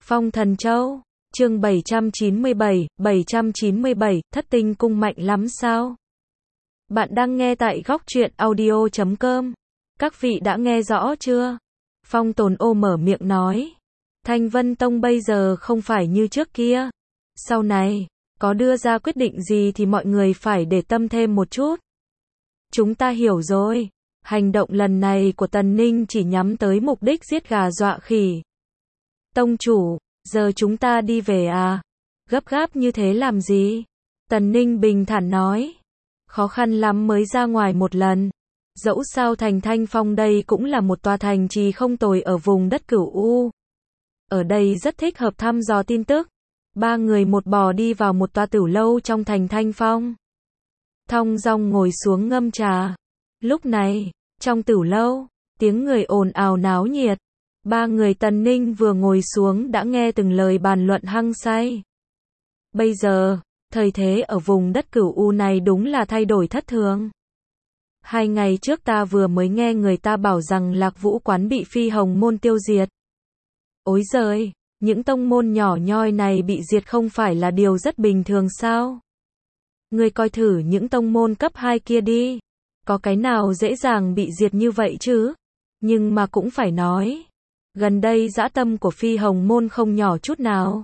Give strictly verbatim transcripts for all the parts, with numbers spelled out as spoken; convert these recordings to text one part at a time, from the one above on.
Phong Thần Châu, chương bảy trăm chín mươi bảy, bảy trăm chín mươi bảy, Thất Tinh Cung mạnh lắm sao? Bạn đang nghe tại góc truyện audio chấm com. Các vị đã nghe rõ chưa? Phong Tồn Ô mở miệng nói. Thanh Vân Tông bây giờ không phải như trước kia. Sau này, có đưa ra quyết định gì thì mọi người phải để tâm thêm một chút. Chúng ta hiểu rồi. Hành động lần này của Tần Ninh chỉ nhắm tới mục đích giết gà dọa khỉ. Tông chủ, giờ chúng ta đi về à? Gấp gáp như thế làm gì? Tần Ninh bình thản nói. Khó khăn lắm mới ra ngoài một lần. Dẫu sao thành Thanh Phong đây cũng là một tòa thành trì không tồi ở vùng đất Cửu U. Ở đây rất thích hợp thăm dò tin tức. Ba người một bò đi vào một tòa tửu lâu trong thành Thanh Phong. Thong dong ngồi xuống ngâm trà. Lúc này, trong tửu lâu, tiếng người ồn ào náo nhiệt. Ba người Tần Ninh vừa ngồi xuống đã nghe từng lời bàn luận hăng say. Bây giờ, thời thế ở vùng đất Cửu U này đúng là thay đổi thất thường. Hai ngày trước ta vừa mới nghe người ta bảo rằng Lạc Vũ quán bị Phi Hồng môn tiêu diệt. Ối giời, những tông môn nhỏ nhoi này bị diệt không phải là điều rất bình thường sao? Ngươi coi thử những tông môn cấp hai kia đi. Có cái nào dễ dàng bị diệt như vậy chứ? Nhưng mà cũng phải nói. Gần đây dã tâm của Phi Hồng môn không nhỏ chút nào.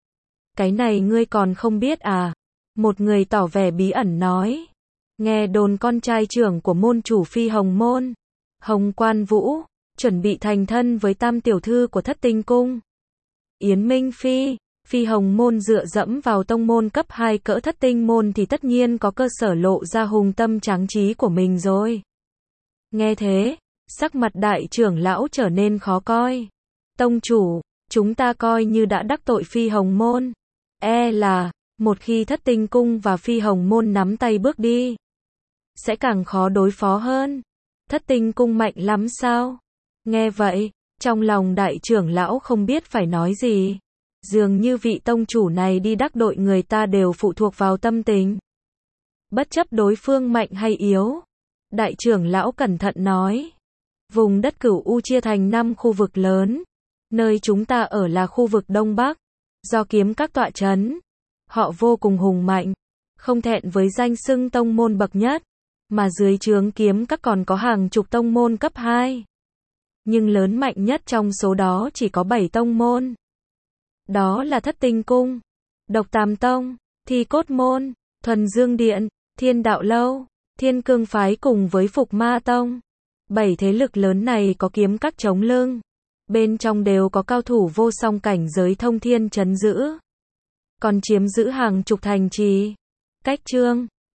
Cái này ngươi còn không biết à? Một người tỏ vẻ bí ẩn nói. Nghe đồn con trai trưởng của môn chủ Phi Hồng môn, Hồng Quan Vũ, chuẩn bị thành thân với tam tiểu thư của Thất Tinh Cung. Yến Minh Phi, Phi Hồng môn dựa dẫm vào tông môn cấp hai cỡ Thất Tinh môn thì tất nhiên có cơ sở lộ ra hùng tâm tráng trí của mình rồi. Nghe thế, sắc mặt đại trưởng lão trở nên khó coi. Tông chủ, chúng ta coi như đã đắc tội Phi Hồng môn. E là, một khi Thất Tinh Cung và Phi Hồng môn nắm tay bước đi, sẽ càng khó đối phó hơn. Thất Tinh Cung mạnh lắm sao? Nghe vậy, trong lòng đại trưởng lão không biết phải nói gì. Dường như vị tông chủ này đi đắc tội người ta đều phụ thuộc vào tâm tình. Bất chấp đối phương mạnh hay yếu. Đại trưởng lão cẩn thận nói. Vùng đất Cửu U chia thành năm khu vực lớn. Nơi chúng ta ở là khu vực Đông Bắc. Do kiếm các tọa chấn. Họ vô cùng hùng mạnh. Không thẹn với danh xưng tông môn bậc nhất. Mà dưới trướng kiếm các còn có hàng chục tông môn cấp hai. Nhưng lớn mạnh nhất trong số đó chỉ có bảy tông môn. Đó là Thất Tinh Cung, Độc Tam Tông, Thi Cốt Môn, Thuần Dương Điện, Thiên Đạo Lâu, Thiên Cương Phái cùng với Phục Ma Tông. Bảy thế lực lớn này có kiếm các chống lưng. Bên trong đều có cao thủ vô song cảnh giới thông thiên trấn giữ. Còn chiếm giữ hàng chục thành trì. Cách Trương,